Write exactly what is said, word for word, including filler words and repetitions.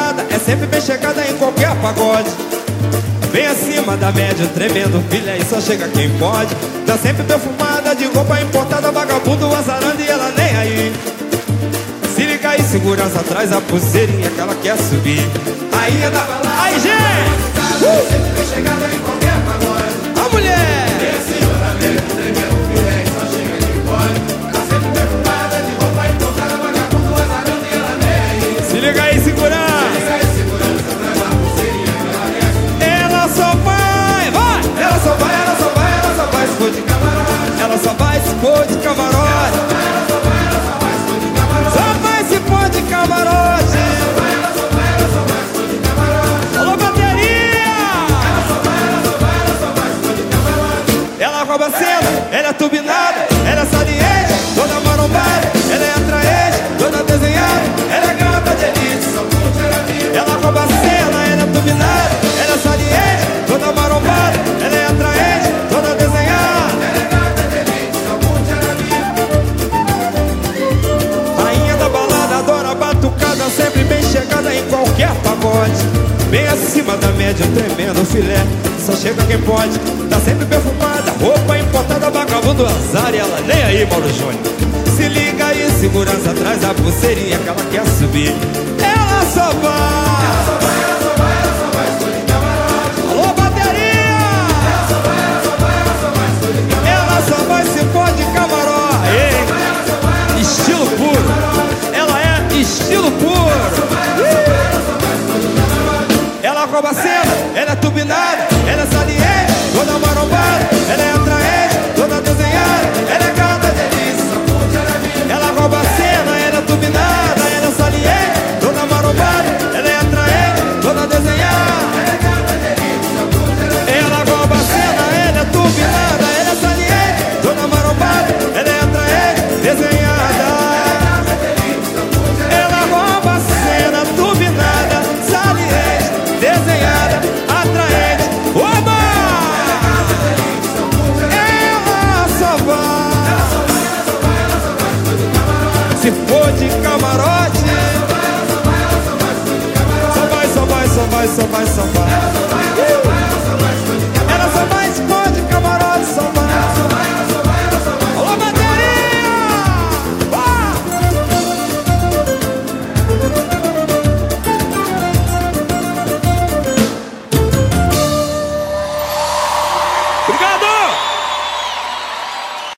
perfumada, é sempre bem chegada em qualquer pagode. Bem acima da média, tremendo filha, e só chega quem pode. Tá sempre perfumada, de roupa importada, vagabundo azarando e ela nem aí. Se liga aí, segurança, traz a pulseirinha que ela quer subir. Aí é da balada. Aí, gente! Uh! Sempre bem chegada em qualquer pagode. A mulher! Bem acima da média, tremendo filha, e só chega quem pode. Tá sempre perfumada, de roupa importada, vagabundo azarando e ela nem aí. Se liga aí, segurança! Ela só vai, ela só vai, ela só vai se for de camarote. Ela só vai se for de camarote. Ela só vai, ela só vai, ela só vai se for de camarote. Só vai se for de camarote. Ela só vai, ela só vai, ela só vai se for de camarote. Alô, bateria! Ela só vai, ela só vai, ela só vai se for de camarote. Ela rouba cena, ela é turbinada, ela é saliente, toda marombada. Ela é atraente, toda desenhada. Ela é gata de elite, só curte ela viva. Ela rouba cena, ela é turbinada, ela é saliente, toda marombada. Ela é atraente, toda desenhada. Ela é gata de elite, só curte ela viva. Rainha da balada, adora batucada, sempre bem chegada em qualquer pagode. Bem acima da média, tremendo filé, só chega quem pode. Tá sempre perfumada, roupa importada, vagabundo azar e ela nem aí, Mauro Júnior. Se liga aí, segurança, traz a pulseirinha que ela quer subir. Ela só vai, ela só vai, ela só vai, ela só vai se for de camarote. Alô, bateria! Ela só vai, ela só vai, ela só vai se for de camarote. Ela só vai se for de camarote. Ei, estilo puro. Ela é estilo puro. Ela rouba a cena, ela é turbinada, ela é saliente, toda marombada. Ela é atraente, toda desenhada. Ela é gata de delícia, só curte ela viva. Ela rouba a cena, ela é turbinada, ela é saliente, toda marombada. Ela é atraente, toda desenhada. Ela é gata de delícia, só curte ela viva. Ela rouba a cena, ela é turbinada, ela é saliente, toda marombada. Ela é atraente, desenhada. Ela rouba a cena, turbinada, saliente, desenhada, atraente. Oba! Ela só vai, ela só vai, ela só vai, ela só vai se for de camarote. Só vai, só vai, só vai, só vai, só vai, só vai.